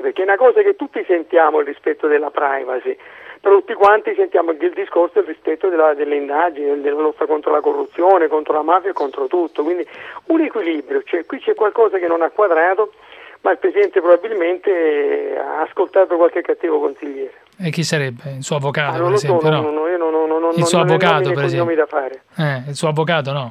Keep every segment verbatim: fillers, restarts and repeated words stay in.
perché è una cosa che tutti sentiamo, il rispetto della privacy, però tutti quanti sentiamo il discorso del rispetto della, delle indagini, della lotta contro la corruzione, contro la mafia e contro tutto, quindi un equilibrio, cioè qui c'è qualcosa che non ha quadrato, ma il Presidente probabilmente ha ascoltato qualche cattivo consigliere. E chi sarebbe? Il suo avvocato, ah, non per lo esempio? So, no? no, no, io non, non, non, il suo non avvocato, per esempio? Da fare. Eh, il suo avvocato no?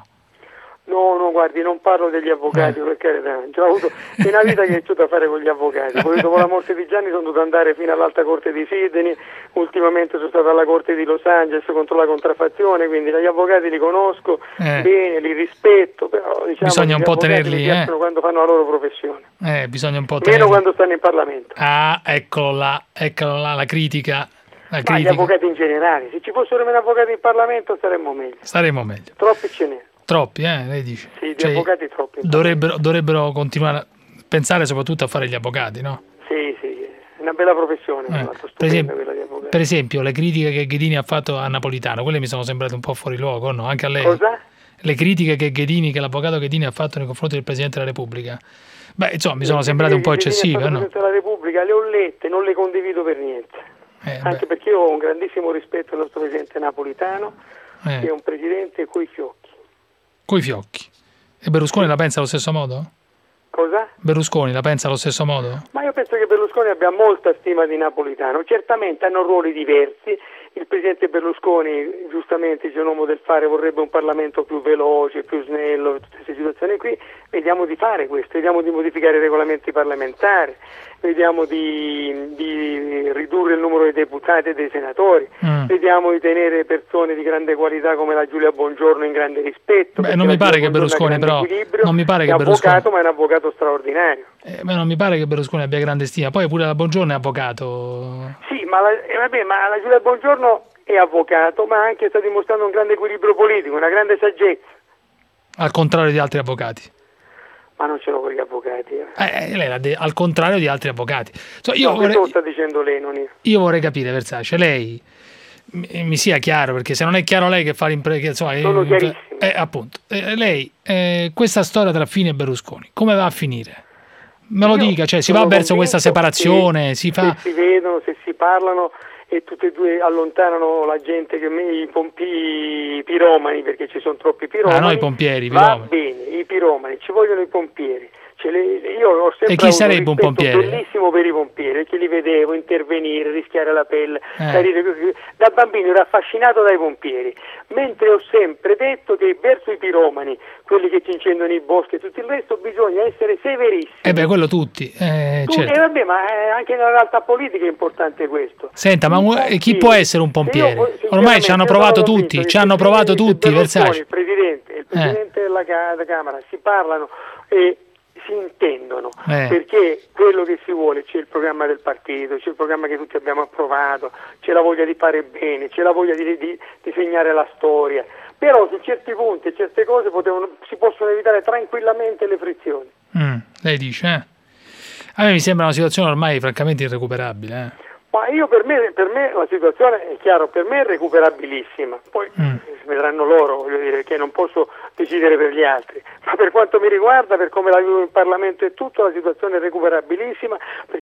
No, no, guardi, non parlo degli avvocati, eh. perché già ho avuto è una vita che ho da fare con gli avvocati. Poi dopo la morte di Gianni sono dovuto andare fino all'Alta Corte di Sydney, ultimamente sono stato alla Corte di Los Angeles contro la contraffazione, quindi gli avvocati li conosco eh. bene, li rispetto, però diciamo bisogna un po' tenerli, eh. quando fanno la loro professione. Eh, bisogna un po' Meno tenerli. quando stanno in Parlamento. Ah, eccolo là, eccolo là, la critica. La Ma critica. gli avvocati in generale, se ci fossero meno avvocati in Parlamento staremmo meglio. Staremmo meglio. Troppi ce n'è. Troppi, eh, lei dice. Sì, di cioè, avvocati troppi. Dovrebbero, dovrebbero continuare a pensare soprattutto a fare gli avvocati, no? Sì, sì, è una bella professione. Eh, per, esempio, per esempio, le critiche che Ghedini ha fatto a Napolitano, quelle mi sono sembrate un po' fuori luogo, no? Anche a lei. Cosa? Le critiche che Ghedini, che l'avvocato Ghedini ha fatto nei confronti del Presidente della Repubblica. Beh, insomma, mi sono sembrate un po' eccessive, no? Il Presidente della Repubblica le ho lette, non le condivido per niente. Eh, Anche beh. perché io ho un grandissimo rispetto del nostro Presidente Napolitano, eh. che è un Presidente coi fiocchi. Coi fiocchi. E Berlusconi la pensa allo stesso modo? Cosa? Berlusconi la pensa allo stesso modo? Ma io penso che Berlusconi abbia molta stima di Napolitano, certamente hanno ruoli diversi. Il Presidente Berlusconi, giustamente, c'è un uomo del fare, vorrebbe un Parlamento più veloce, più snello, tutte queste situazioni qui. Vediamo di fare questo, vediamo di modificare i regolamenti parlamentari, vediamo di, di ridurre il numero dei deputati e dei senatori, mm. vediamo di tenere persone di grande qualità come la Giulia Bongiorno in grande rispetto. Beh, non mi pare che Berlusconi però non mi pare che è Berlusconi... avvocato, ma è un avvocato straordinario. Eh, ma non mi pare che Berlusconi abbia grande stima, poi pure la Bongiorno è avvocato. Sì, ma la, eh, vabbè, ma la Giulia Bongiorno è avvocato, ma anche sta dimostrando un grande equilibrio politico, una grande saggezza. Al contrario di altri avvocati. Ma non ce l'ho con gli avvocati. Eh. Eh, lei l'ha de- al contrario di altri avvocati. Cioè, io no, vorrei, questo sta dicendo lei, non io. Io vorrei capire, Versace, lei mi, mi sia chiaro, perché se non è chiaro lei che fa l'impresa, insomma, sono eh, chiarissimo. Eh, appunto, eh, lei, eh, questa storia tra Fini e Berlusconi, come va a finire? Me lo io dica, cioè si va verso questa separazione, che, si fa... Se si vedono, se si parlano e tutte e due allontanano la gente, che i pompi, i piromani, perché ci sono troppi piromani. Ah, no, i pompieri, i piromani. Va bene, i piromani, ci vogliono i pompieri. Cioè, le, io ho sempre e chi sarebbe un pompiere? Bellissimo per i pompieri, perché li vedevo intervenire, rischiare la pelle, eh. salire così. Da bambino ero affascinato dai pompieri, mentre ho sempre detto che verso i piromani, quelli che ci incendiano i boschi e tutto il resto, bisogna essere severissimi. Eh beh, quello tutti. Eh, tutti certo. eh, vabbè, ma eh, anche nella realtà politica è importante questo. Senta, ma pompieri, chi può essere un pompiere? Io, ormai ci hanno provato tutti, ci hanno provato tutti, Versace. Il Presidente, il Presidente eh. della Camera si parlano e si intendono, eh. perché quello che si vuole, c'è il programma del partito, c'è il programma che tutti abbiamo approvato, c'è la voglia di fare bene, c'è la voglia di, di, di segnare la storia, però su certi punti e certe cose potevano, si possono evitare tranquillamente le frizioni. Mm, lei dice, eh? A me mi sembra una situazione ormai francamente irrecuperabile. Eh. Ma io per me, per me la situazione è chiaro, per me è recuperabilissima, poi mm. vedranno loro, voglio dire, che non posso decidere per gli altri, ma per quanto mi riguarda, per come la vivo in Parlamento e tutto, la situazione è recuperabilissima,